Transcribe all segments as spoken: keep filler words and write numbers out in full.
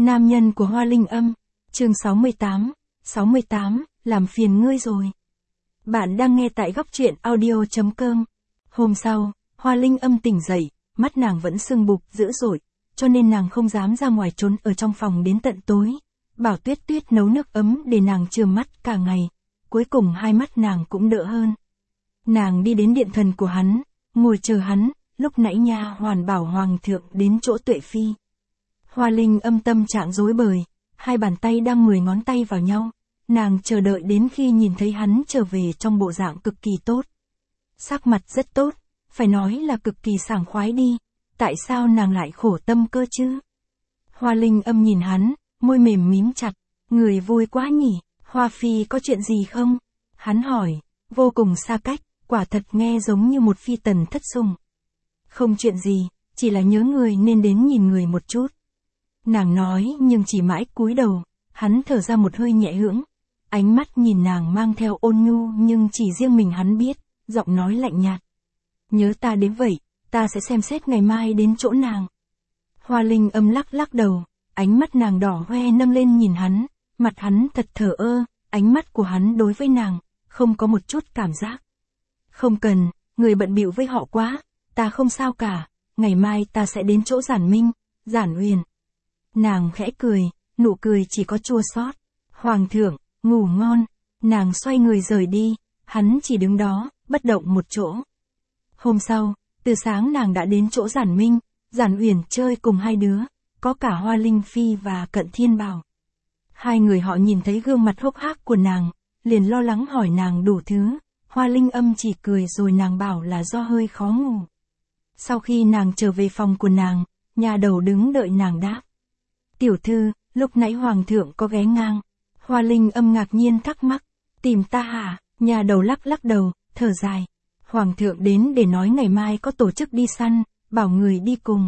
Nam nhân của Hoa Linh Âm, chương sáu mươi tám, sáu mươi tám, làm phiền ngươi rồi. Bạn đang nghe tại góc truyện audio chấm com. Hôm sau, Hoa Linh Âm tỉnh dậy, mắt nàng vẫn sưng bục dữ dội, cho nên nàng không dám ra ngoài trốn ở trong phòng đến tận tối. Bảo Tuyết Tuyết nấu nước ấm để nàng chườm mắt cả ngày, cuối cùng hai mắt nàng cũng đỡ hơn. Nàng đi đến điện thần của hắn, ngồi chờ hắn, lúc nãy nha hoàn bảo hoàng thượng đến chỗ Tuệ Phi. Hoa Linh Âm tâm trạng rối bời, hai bàn tay đang mười ngón tay vào nhau, nàng chờ đợi đến khi nhìn thấy hắn trở về trong bộ dạng cực kỳ tốt. Sắc mặt rất tốt, phải nói là cực kỳ sảng khoái đi, tại sao nàng lại khổ tâm cơ chứ? Hoa Linh Âm nhìn hắn, môi mềm mím chặt, người vui quá nhỉ, Hoa Phi có chuyện gì không? Hắn hỏi, vô cùng xa cách, quả thật nghe giống như một phi tần thất sủng. Không chuyện gì, chỉ là nhớ người nên đến nhìn người một chút. Nàng nói nhưng chỉ mãi cúi đầu, hắn thở ra một hơi nhẹ hưởng, ánh mắt nhìn nàng mang theo ôn nhu nhưng chỉ riêng mình hắn biết, giọng nói lạnh nhạt. Nhớ ta đến vậy, ta sẽ xem xét ngày mai đến chỗ nàng. Hoa Linh Âm lắc lắc đầu, ánh mắt nàng đỏ hoe nâng lên nhìn hắn, mặt hắn thật thờ ơ, ánh mắt của hắn đối với nàng, không có một chút cảm giác. Không cần, người bận bịu với họ quá, ta không sao cả, ngày mai ta sẽ đến chỗ Giản Minh, Giản Uyển. Nàng khẽ cười, nụ cười chỉ có chua xót. Hoàng thượng, ngủ ngon. Nàng xoay người rời đi, hắn chỉ đứng đó, bất động một chỗ. Hôm sau, từ sáng nàng đã đến chỗ Giản Minh, Giản Uyển chơi cùng hai đứa, có cả Hoa Linh Phi và Cận Thiên Bảo. Hai người họ nhìn thấy gương mặt hốc hác của nàng, liền lo lắng hỏi nàng đủ thứ, Hoa Linh Âm chỉ cười rồi nàng bảo là do hơi khó ngủ. Sau khi nàng trở về phòng của nàng, nhà đầu đứng đợi nàng đáp. Tiểu thư, lúc nãy hoàng thượng có ghé ngang. Hoa Linh Âm ngạc nhiên thắc mắc, tìm ta hả? Nhà đầu lắc lắc đầu, thở dài. Hoàng thượng đến để nói ngày mai có tổ chức đi săn, bảo người đi cùng.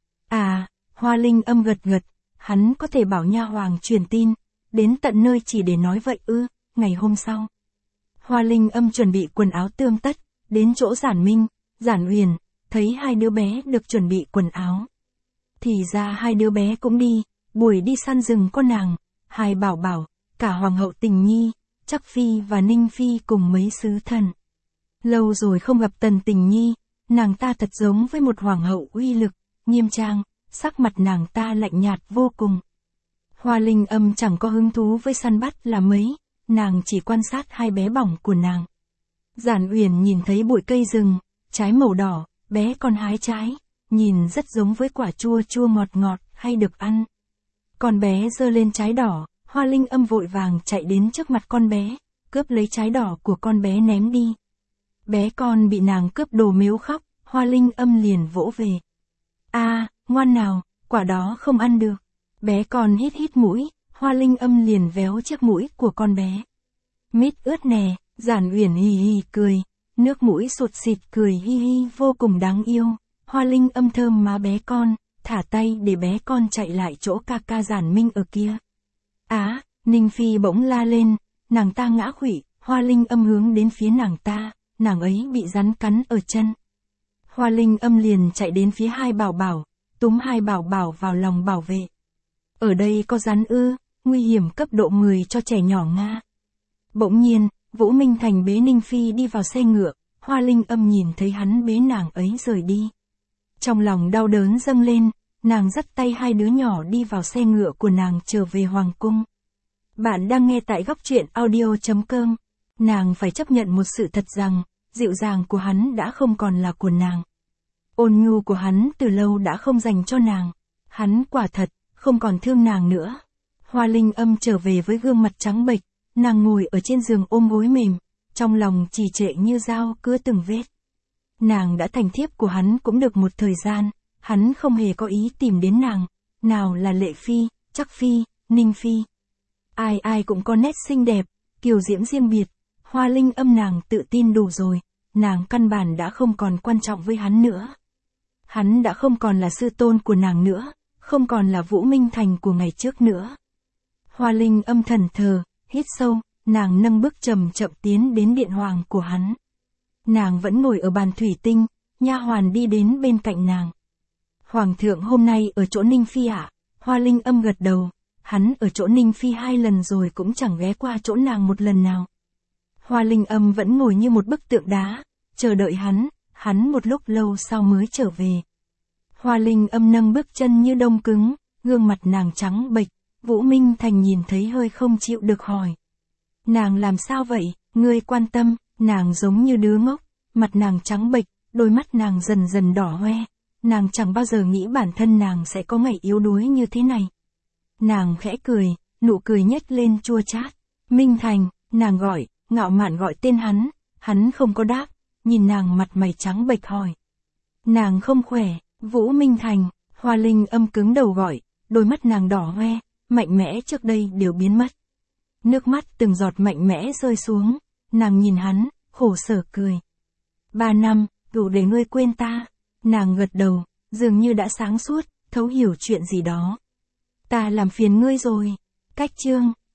À, Hoa Linh Âm gật gật, hắn có thể bảo nha hoàng truyền tin, đến tận nơi chỉ để nói vậy ư? Ngày hôm sau, Hoa Linh Âm chuẩn bị quần áo tươm tất, đến chỗ Giản Minh, Giản Uyển, thấy hai đứa bé được chuẩn bị quần áo. Thì ra hai đứa bé cũng đi, buổi đi săn rừng có nàng, hai bảo bảo, cả Hoàng hậu Tình Nhi, Trắc Phi và Ninh Phi cùng mấy sứ thần. Lâu rồi không gặp Tần Tình Nhi, nàng ta thật giống với một hoàng hậu uy lực, nghiêm trang, sắc mặt nàng ta lạnh nhạt vô cùng. Hoa Linh Âm chẳng có hứng thú với săn bắt là mấy, nàng chỉ quan sát hai bé bỏng của nàng. Giản Uyển nhìn thấy bụi cây rừng, trái màu đỏ, bé con hái trái, nhìn rất giống với quả chua chua ngọt ngọt, hay được ăn. Con bé giơ lên trái đỏ, Hoa Linh Âm vội vàng chạy đến trước mặt con bé, cướp lấy trái đỏ của con bé ném đi. Bé con bị nàng cướp đồ mếu khóc, Hoa Linh Âm liền vỗ về. A, à, ngoan nào, quả đó không ăn được. Bé con hít hít mũi, Hoa Linh Âm liền véo chiếc mũi của con bé. Mít ướt nè, Giản Uyển hì hì cười, nước mũi sụt xịt cười hi hi vô cùng đáng yêu. Hoa Linh Âm thơm má bé con, thả tay để bé con chạy lại chỗ ca ca Giản Minh ở kia. Á, Ninh Phi bỗng la lên, nàng ta ngã khuỵu, Hoa Linh Âm hướng đến phía nàng ta, nàng ấy bị rắn cắn ở chân. Hoa Linh Âm liền chạy đến phía hai bảo bảo, túm hai bảo bảo vào lòng bảo vệ. Ở đây có rắn ư, nguy hiểm cấp độ mười cho trẻ nhỏ Nga. Bỗng nhiên, Vũ Minh Thành bế Ninh Phi đi vào xe ngựa, Hoa Linh Âm nhìn thấy hắn bế nàng ấy rời đi. Trong lòng đau đớn dâng lên, nàng dắt tay hai đứa nhỏ đi vào xe ngựa của nàng trở về Hoàng cung. Bạn đang nghe tại góc truyện audio chấm com. Nàng phải chấp nhận một sự thật rằng, dịu dàng của hắn đã không còn là của nàng. Ôn nhu của hắn từ lâu đã không dành cho nàng. Hắn quả thật, không còn thương nàng nữa. Hoa Linh Âm trở về với gương mặt trắng bệch, nàng ngồi ở trên giường ôm gối mềm, trong lòng trì trệ như dao cứa từng vết. Nàng đã thành thiếp của hắn cũng được một thời gian, hắn không hề có ý tìm đến nàng, nào là Lệ Phi, Trắc Phi, Ninh Phi. Ai ai cũng có nét xinh đẹp, kiều diễm riêng biệt, Hoa Linh Âm nàng tự tin đủ rồi, nàng căn bản đã không còn quan trọng với hắn nữa. Hắn đã không còn là sư tôn của nàng nữa, không còn là Vũ Minh Thành của ngày trước nữa. Hoa Linh Âm thần thờ, hít sâu, nàng nâng bước chậm chậm tiến đến điện hoàng của hắn. Nàng vẫn ngồi ở bàn thủy tinh, nha hoàn đi đến bên cạnh nàng. Hoàng thượng hôm nay ở chỗ Ninh Phi ạ, Hoa Linh Âm gật đầu, hắn ở chỗ Ninh Phi hai lần rồi cũng chẳng ghé qua chỗ nàng một lần nào. Hoa Linh Âm vẫn ngồi như một bức tượng đá, chờ đợi hắn, hắn một lúc lâu sau mới trở về. Hoa Linh Âm nâng bước chân như đông cứng, gương mặt nàng trắng bệch, Vũ Minh Thành nhìn thấy hơi không chịu được hỏi. Nàng làm sao vậy, ngươi quan tâm, nàng giống như đứa ngốc, mặt nàng trắng bệch, đôi mắt nàng dần dần đỏ hoe, nàng chẳng bao giờ nghĩ bản thân nàng sẽ có ngày yếu đuối như thế này. Nàng khẽ cười, nụ cười nhếch lên chua chát. Minh Thành, nàng gọi, ngạo mạn gọi tên hắn, hắn không có đáp, nhìn nàng mặt mày trắng bệch hỏi. Nàng không khỏe, Vũ Minh Thành, Hoa Linh Âm cứng đầu gọi, đôi mắt nàng đỏ hoe, mạnh mẽ trước đây đều biến mất. Nước mắt từng giọt mạnh mẽ rơi xuống, nàng nhìn hắn, khổ sở cười. Ba năm, đủ để ngươi quên ta. Nàng gật đầu, dường như đã sáng suốt, thấu hiểu chuyện gì đó. Ta làm phiền ngươi rồi. Cách chương